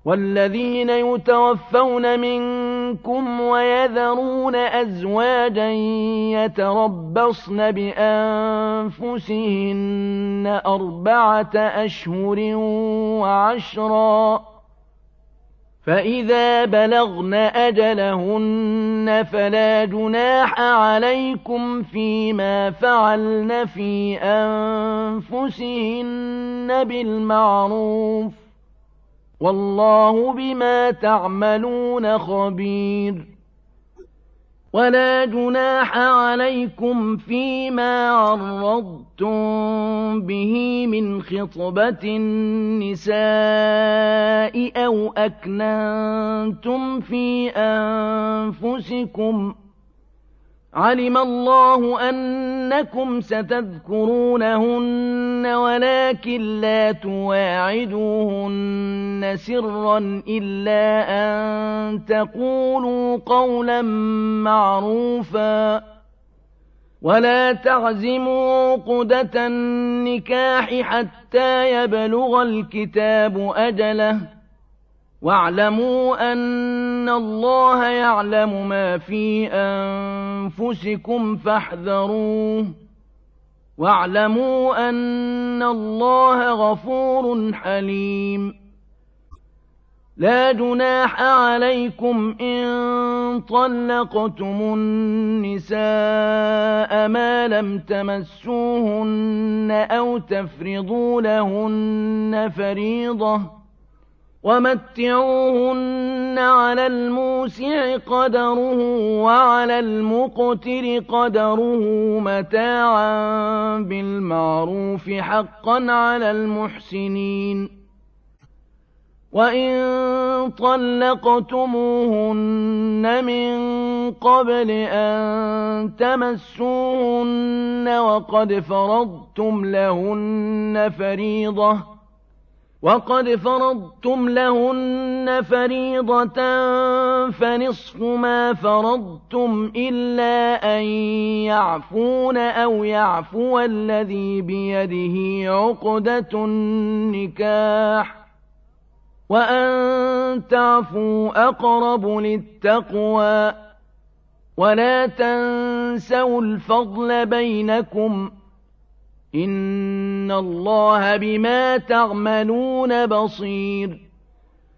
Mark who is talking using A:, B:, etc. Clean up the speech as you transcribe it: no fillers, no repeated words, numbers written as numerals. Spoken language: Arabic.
A: والذين يتوفون منكم ويذرون أزواجا يتربصن بأنفسهن 4 أشهر و10، فإذا بلغن أجلهن فلا جناح عليكم فيما فعلن في أنفسهن بالمعروف، والله بما تعملون خبير. ولا جناح عليكم فيما عرضتم به من خطبة النساء أو أكننتم في أنفسكم، علم الله أنكم ستذكرونهن ولكن لا تواعدوهن سرا إلا أن تقولوا قولا معروفا، ولا تعزموا عقدة النكاح حتى يبلغ الكتاب أجله، واعلموا أن الله يعلم ما في أنفسكم فاحذروه، واعلموا أن الله غفور حليم. لا جناح عليكم إن طلقتم النساء ما لم تمسوهن أو تفرضوا لهن فريضة، ومتعوهن على الموسع قدره وعلى المقتر قدره متاعا بالمعروف حقا على المحسنين. وإن طلقتموهن من قبل أن تمسوهن وقد فرضتم لهن فريضة فنصف ما فرضتم إلا أن يعفون أو يعفو الذي بيده عقدة النكاح، وأن تعفوا أقرب للتقوى، ولا تنسوا الفضل بينكم، إن الله بما تعملون بصير.